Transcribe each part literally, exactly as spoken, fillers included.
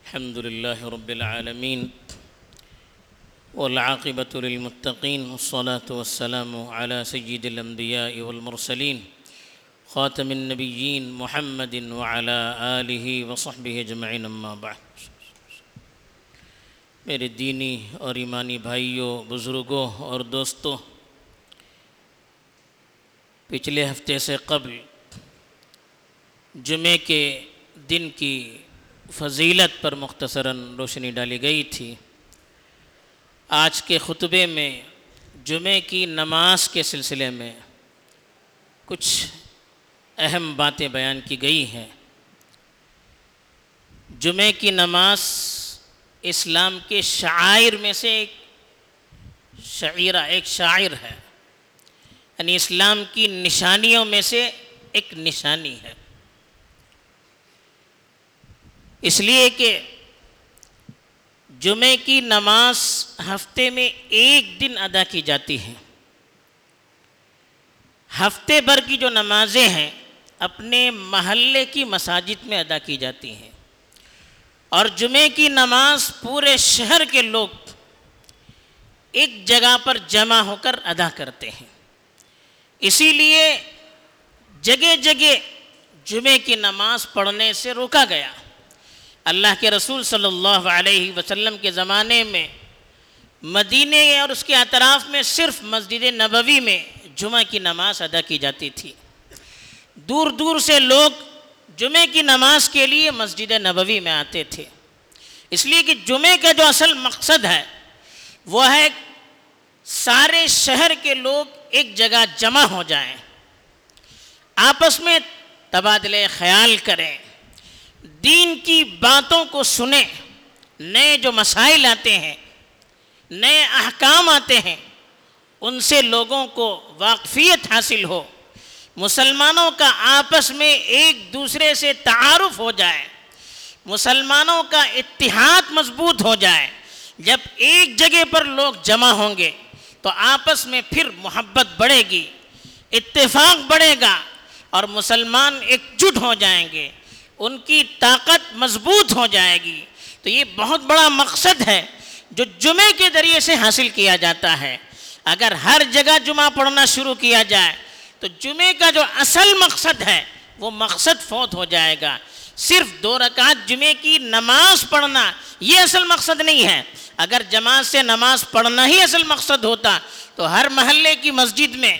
الحمد لله رب العالمين والعاقبة للمتقين والصلاة والسلام على سيد الأنبياء والمرسلين خاتم النبيين محمد وعلى آله وصحبه اجمعین اما بعد۔ میرے دینی اور ایمانی بھائیوں، بزرگوں اور دوستوں، پچھلے ہفتے سے قبل جمعے کے دن کی فضیلت پر مختصراً روشنی ڈالی گئی تھی۔ آج کے خطبے میں جمعے کی نماز کے سلسلے میں کچھ اہم باتیں بیان کی گئی ہیں۔ جمعے کی نماز اسلام کے شعائر میں سے ایک شعیرہ ایک شاعر ہے، یعنی اسلام کی نشانیوں میں سے ایک نشانی ہے، اس لیے کہ جمعے کی نماز ہفتے میں ایک دن ادا کی جاتی ہے۔ ہفتے بھر کی جو نمازیں ہیں اپنے محلے کی مساجد میں ادا کی جاتی ہیں، اور جمعے کی نماز پورے شہر کے لوگ ایک جگہ پر جمع ہو کر ادا کرتے ہیں۔ اسی لیے جگہ جگہ جمعے کی نماز پڑھنے سے روکا گیا۔ اللہ کے رسول صلی اللہ علیہ وسلم کے زمانے میں مدینے اور اس کے اطراف میں صرف مسجد نبوی میں جمعہ کی نماز ادا کی جاتی تھی۔ دور دور سے لوگ جمعے کی نماز کے لیے مسجد نبوی میں آتے تھے، اس لیے کہ جمعے کا جو اصل مقصد ہے وہ ہے سارے شہر کے لوگ ایک جگہ جمع ہو جائیں، آپس میں تبادلہ خیال کریں، دین کی باتوں کو سنیں، نئے جو مسائل آتے ہیں، نئے احکام آتے ہیں، ان سے لوگوں کو واقفیت حاصل ہو، مسلمانوں کا آپس میں ایک دوسرے سے تعارف ہو جائے، مسلمانوں کا اتحاد مضبوط ہو جائے۔ جب ایک جگہ پر لوگ جمع ہوں گے تو آپس میں پھر محبت بڑھے گی، اتفاق بڑھے گا، اور مسلمان ایک جٹ ہو جائیں گے، ان کی طاقت مضبوط ہو جائے گی۔ تو یہ بہت بڑا مقصد ہے جو جمعے کے ذریعے سے حاصل کیا جاتا ہے۔ اگر ہر جگہ جمعہ پڑھنا شروع کیا جائے تو جمعے کا جو اصل مقصد ہے وہ مقصد فوت ہو جائے گا۔ صرف دو رکعت جمعے کی نماز پڑھنا یہ اصل مقصد نہیں ہے۔ اگر جماعت سے نماز پڑھنا ہی اصل مقصد ہوتا تو ہر محلے کی مسجد میں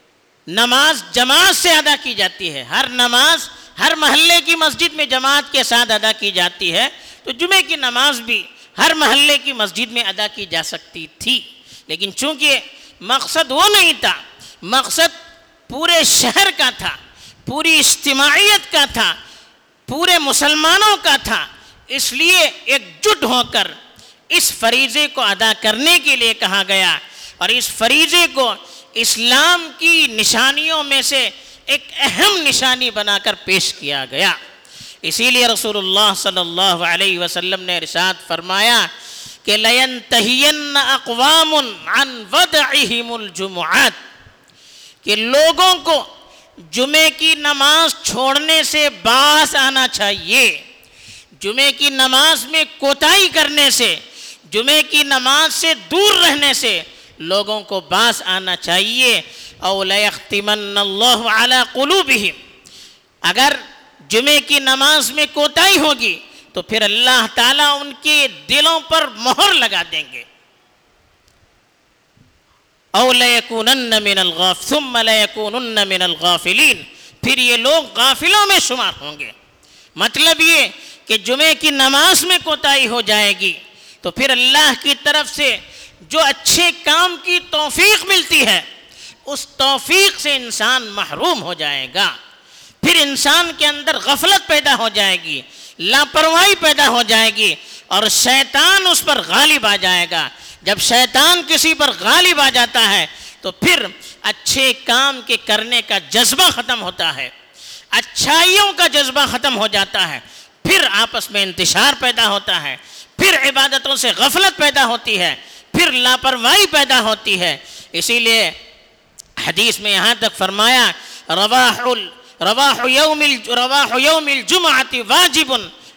نماز جماعت سے ادا کی جاتی ہے، ہر نماز ہر محلے کی مسجد میں جماعت کے ساتھ ادا کی جاتی ہے، تو جمعے کی نماز بھی ہر محلے کی مسجد میں ادا کی جا سکتی تھی۔ لیکن چونکہ مقصد وہ نہیں تھا، مقصد پورے شہر کا تھا، پوری اجتماعیت کا تھا، پورے مسلمانوں کا تھا، اس لیے ایک جٹ ہو کر اس فریضے کو ادا کرنے کے لیے کہا گیا، اور اس فریضے کو اسلام کی نشانیوں میں سے ایک اہم نشانی بنا کر پیش کیا گیا۔ اسی لیے رسول اللہ صلی اللہ علیہ وسلم نے ارشاد فرمایا کہ لَيَنْتَهِيَنَّ أَقْوَامٌ عَنْ وَدْعِهِمُ الْجُمُعَاتِ، کہ لوگوں کو جمعے کی نماز چھوڑنے سے باز آنا چاہیے، جمعے کی نماز میں کوتاہی کرنے سے، جمعے کی نماز سے دور رہنے سے لوگوں کو باز آنا چاہیے۔ اَوْ لَيَخْتِمَنَّ اللَّهُ عَلَىٰ قُلُوبِهِمْ، اگر جمعے کی نماز میں کوتاہی ہوگی تو پھر اللہ تعالیٰ ان کے دلوں پر مہر لگا دیں گے۔ اَوْ لَيَكُونَنَّ مِنَ الْغَافِ ثُمَّ لَيَكُونُنَّ مِنَ الْغَافِلِينَ، پھر یہ لوگ غافلوں میں شمار ہوں گے۔ مطلب یہ کہ جمعے کی نماز میں کوتاہی ہو جائے گی تو پھر اللہ کی طرف سے جو اچھے کام کی توفیق ملتی ہے اس توفیق سے انسان محروم ہو جائے گا، پھر انسان کے اندر غفلت پیدا ہو جائے گی، لاپرواہی پیدا ہو جائے گی، اور شیطان اس پر غالب آ جائے گا۔ جب شیطان کسی پر غالب آ جاتا ہے تو پھر اچھے کام کے کرنے کا جذبہ ختم ہوتا ہے، اچھائیوں کا جذبہ ختم ہو جاتا ہے، پھر آپس میں انتشار پیدا ہوتا ہے، پھر عبادتوں سے غفلت پیدا ہوتی ہے، پھر لاپرواہی پیدا ہوتی ہے۔ اسی لیے حدیث میں یہاں تک فرمایا رواح رواح یوم رواح یوم الجمعۃ واجب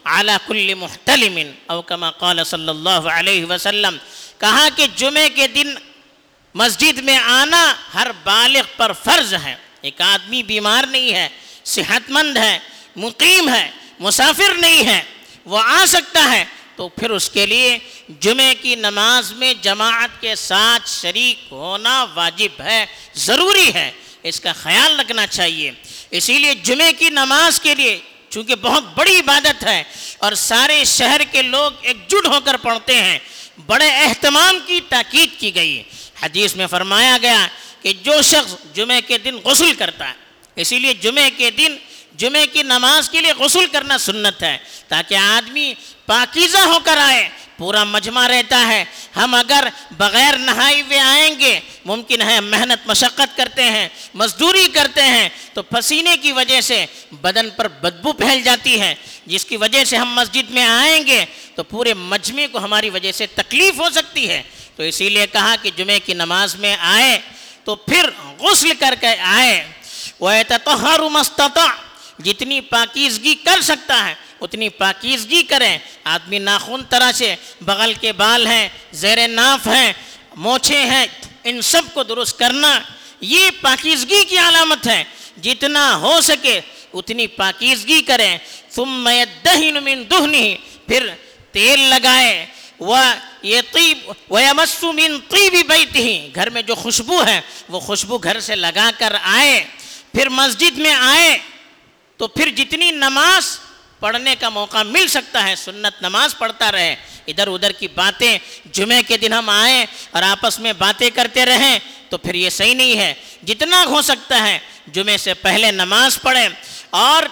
علی کل محتلم او کما قال صلی اللہ علیہ وسلم، کہا کہ جمعے کے دن مسجد میں آنا ہر بالغ پر فرض ہے۔ ایک آدمی بیمار نہیں ہے، صحت مند ہے، مقیم ہے، مسافر نہیں ہے، وہ آ سکتا ہے تو پھر اس کے لیے جمعے کی نماز میں جماعت کے ساتھ شریک ہونا واجب ہے، ضروری ہے، اس کا خیال رکھنا چاہیے۔ اسی لیے جمعے کی نماز کے لیے چونکہ بہت بڑی عبادت ہے اور سارے شہر کے لوگ ایک جٹ ہو کر پڑھتے ہیں، بڑے اہتمام کی تاکید کی گئی۔ حدیث میں فرمایا گیا کہ جو شخص جمعے کے دن غسل کرتا ہے، اسی لیے جمعے کے دن جمعے کی نماز کے لیے غسل کرنا سنت ہے تاکہ آدمی پاکیزہ ہو کر آئے، پورا مجمع رہتا ہے۔ ہم اگر بغیر نہائے ہوئے آئیں گے، ممکن ہے محنت مشقت کرتے ہیں، مزدوری کرتے ہیں، تو پسینے کی وجہ سے بدن پر بدبو پھیل جاتی ہے، جس کی وجہ سے ہم مسجد میں آئیں گے تو پورے مجمع کو ہماری وجہ سے تکلیف ہو سکتی ہے۔ تو اسی لیے کہا کہ جمعے کی نماز میں آئے تو پھر غسل کر کے آئے۔ وَيَتَطَهَّرُ مَا اسْتَطَاعَ، جتنی پاکیزگی کر سکتا ہے اتنی پاکیزگی کریں۔ آدمی ناخن تراشے، بغل کے بال ہیں، زیر ناف ہیں، موچھیں ہیں، ان سب کو درست کرنا یہ پاکیزگی کی علامت ہے۔ جتنا ہو سکے اتنی پاکیزگی کریں۔ ثُمَّ يَدَّهِنُ مِن دُهْنِهِ، پھر تیل لگائے، وَيَطِيبُ وَيَمَسُّ مِن طِيبِ بَيْتِهِ، گھر میں جو خوشبو ہے وہ خوشبو گھر سے لگا کر آئے۔ پھر مسجد میں آئے تو پھر جتنی نماز پڑھنے کا موقع مل سکتا ہے سنت نماز پڑھتا رہے۔ ادھر ادھر کی باتیں، جمعے کے دن ہم آئیں اور آپس میں باتیں کرتے رہیں تو پھر یہ صحیح نہیں ہے۔ جتنا ہو سکتا ہے جمعے سے پہلے نماز پڑھیں، اور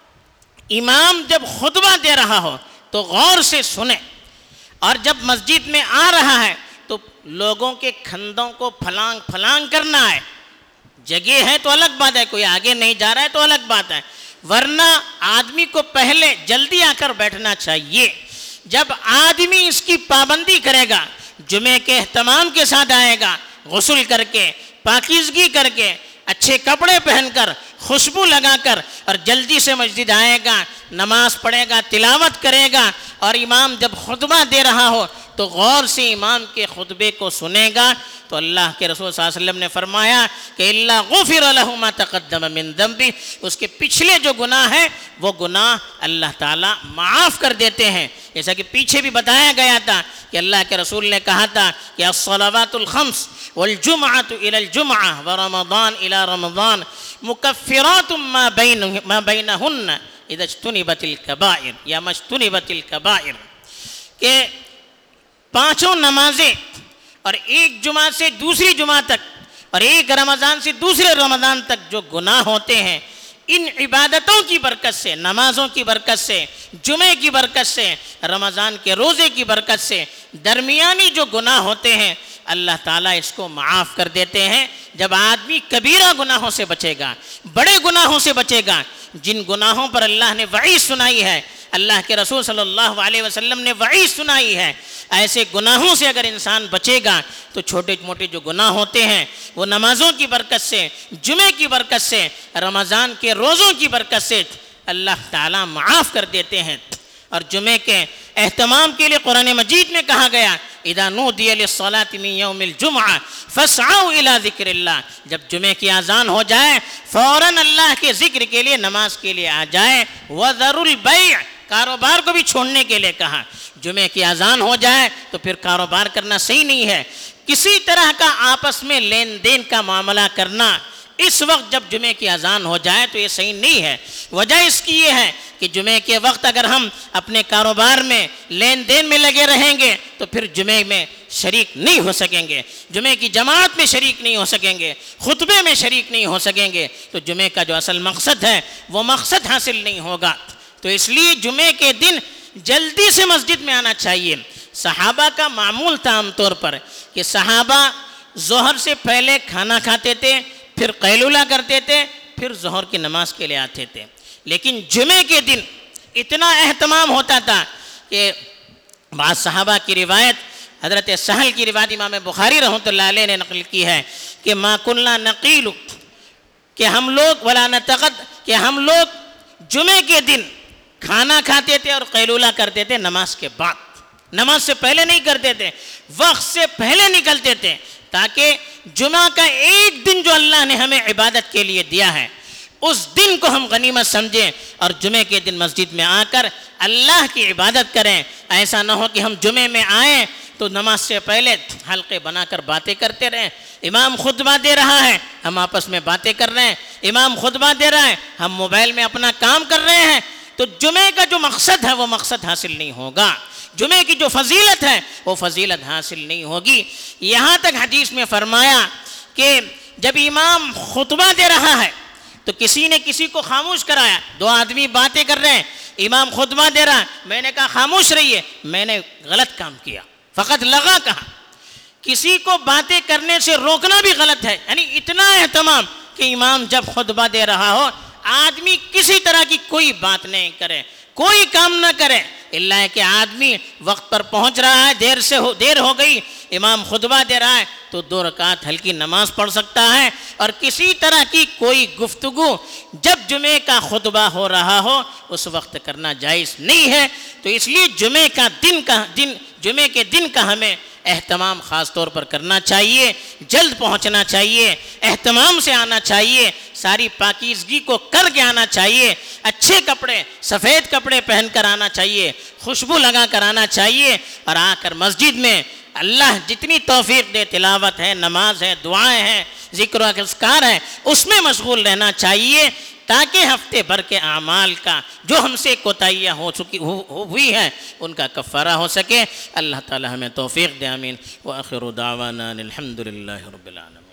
امام جب خطبہ دے رہا ہو تو غور سے سنیں، اور جب مسجد میں آ رہا ہے تو لوگوں کے کھندوں کو پھلانگ پھلانگ کرنا ہے۔ جگہ ہے تو الگ بات ہے، کوئی آگے نہیں جا رہا ہے تو الگ بات ہے، ورنہ آدمی کو پہلے جلدی آ کر بیٹھنا چاہیے۔ جب آدمی اس کی پابندی کرے گا، جمعے کے اہتمام کے ساتھ آئے گا، غسل کر کے، پاکیزگی کر کے، اچھے کپڑے پہن کر، خوشبو لگا کر، اور جلدی سے مسجد آئے گا، نماز پڑھے گا، تلاوت کرے گا، اور امام جب خطبہ دے رہا ہو تو غور سے امام کے خطبے کو سنے گا، تو اللہ کے رسول صلی اللہ علیہ وسلم نے فرمایا کہ اللہ غفر لہ ما تقدم من ذنبہ، اس کے پچھلے جو گناہ ہیں وہ گناہ اللہ تعالیٰ معاف کر دیتے ہیں۔ جیسا کہ پیچھے بھی بتایا گیا تھا کہ اللہ کے رسول نے کہا تھا کہ الصلوات الخمس والجمعۃ الی الجمعہ ورمضان الی رمضان مکفرات ما بین ما بینہن اذا اجتنبت الکبائر یا مجتنبت الکبائر، کہ پانچوں نمازیں اور ایک جمعہ سے دوسری جمعہ تک اور ایک رمضان سے دوسرے رمضان تک جو گناہ ہوتے ہیں، ان عبادتوں کی برکت سے، نمازوں کی برکت سے، جمعے کی برکت سے، رمضان کے روزے کی برکت سے، درمیانی جو گناہ ہوتے ہیں اللہ تعالیٰ اس کو معاف کر دیتے ہیں۔ جب آدمی کبیرہ گناہوں سے بچے گا، بڑے گناہوں سے بچے گا، جن گناہوں پر اللہ نے وعید سنائی ہے، اللہ کے رسول صلی اللہ علیہ وسلم نے وعید سنائی ہے، ایسے گناہوں سے اگر انسان بچے گا تو چھوٹے موٹے جو گناہ ہوتے ہیں وہ نمازوں کی برکت سے، جمعے کی برکت سے، رمضان کے روزوں کی برکت سے اللہ تعالیٰ معاف کر دیتے ہیں۔ اور جمعے کے اہتمام کے لیے قرآن مجید میں کہا گیا اذا نودی للصلاۃ من یوم الجمعہ فاسعوا الی ذکر اللہ، جب جمعے کی اذان ہو جائے فوراً اللہ کے ذکر کے لیے، نماز کے لیے آ جائے۔ وذروا البیع، کاروبار کو بھی چھوڑنے کے لیے کہا۔ جمعے کی اذان ہو جائے تو پھر کاروبار کرنا صحیح نہیں ہے، کسی طرح کا آپس میں لین دین کا معاملہ کرنا اس وقت جب جمعے کی اذان ہو جائے تو یہ صحیح نہیں ہے۔ وجہ اس کی یہ ہے کہ جمعے کے وقت اگر ہم اپنے کاروبار میں لین دین میں لگے رہیں گے تو پھر جمعے میں شریک نہیں ہو سکیں گے، جمعے کی جماعت میں شریک نہیں ہو سکیں گے، خطبے میں شریک نہیں ہو سکیں گے، تو جمعے کا جو اصل مقصد ہے وہ مقصد حاصل نہیں ہوگا۔ تو اس لیے جمعے کے دن جلدی سے مسجد میں آنا چاہیے۔ صحابہ کا معمول تھا عام طور پر کہ صحابہ ظہر سے پہلے کھانا کھاتے تھے، پھر قیلولہ کرتے تھے، پھر ظہر کی نماز کے لیے آتے تھے۔ لیکن جمعے کے دن اتنا اہتمام ہوتا تھا کہ بعض صحابہ کی روایت، حضرت سہل کی روایت امام بخاری رحمۃ اللہ علیہ نے نقل کی ہے کہ ما کننا نقیل، کہ ہم لوگ ولا نتقد، کہ ہم لوگ جمعے کے دن کھانا کھاتے تھے اور قیلولہ کرتے تھے نماز کے بعد، نماز سے پہلے نہیں کرتے تھے، وقت سے پہلے نکلتے تھے، تاکہ جمعہ کا ایک دن جو اللہ نے ہمیں عبادت کے لیے دیا ہے اس دن کو ہم غنیمت سمجھیں اور جمعے کے دن مسجد میں آ کر اللہ کی عبادت کریں۔ ایسا نہ ہو کہ ہم جمعے میں آئیں تو نماز سے پہلے حلقے بنا کر باتیں کرتے رہیں، امام خطبہ دے رہا ہے ہم آپس میں باتیں کر رہے ہیں، امام خطبہ دے رہا ہے ہم موبائل میں اپنا کام کر رہے ہیں، تو جمعے کا جو مقصد ہے وہ مقصد حاصل نہیں ہوگا، جمعے کی جو فضیلت ہے وہ فضیلت حاصل نہیں ہوگی۔ یہاں تک حدیث میں فرمایا کہ جب امام خطبہ دے رہا ہے تو کسی نے کسی کو خاموش کرایا، دو آدمی باتیں کر رہے ہیں، امام خطبہ دے رہا ہے، میں نے کہا خاموش رہیے، میں نے غلط کام کیا، فقط لغا کہا۔ کسی کو باتیں کرنے سے روکنا بھی غلط ہے، یعنی اتنا اہتمام کہ امام جب خطبہ دے رہا ہو آدمی کسی طرح کی کوئی بات نہیں کرے، کوئی کام نہ کرے، اللہ ہے کہ آدمی وقت پر پہنچ رہا ہے، دیر سے ہو دیر ہو گئی، امام خطبہ دے رہا ہے تو دو رکعت ہلکی نماز پڑھ سکتا ہے، اور کسی طرح کی کوئی گفتگو جب جمعے کا خطبہ ہو رہا ہو اس وقت کرنا جائز نہیں ہے۔ تو اس لیے جمعے کا دن کا دن جمعے کے دن کا ہمیں اہتمام خاص طور پر کرنا چاہیے، جلد پہنچنا چاہیے، اہتمام سے آنا چاہیے، ساری پاکیزگی کو کر کے آنا چاہیے، اچھے کپڑے سفید کپڑے پہن کر آنا چاہیے، خوشبو لگا کر آنا چاہیے، اور آ کر مسجد میں اللہ جتنی توفیق دے، تلاوت ہے، نماز ہے، دعائیں ہیں، ذکر و اذکار ہے، اس میں مشغول رہنا چاہیے، تاکہ ہفتے بھر کے اعمال کا جو ہم سے کوتاہیاں ہو چکی ہوئی ہیں ان کا کفارہ ہو سکے۔ اللہ تعالی ہمیں توفیق دے، آمین۔ وآخر دعوانا الحمد للہ رب العالمین۔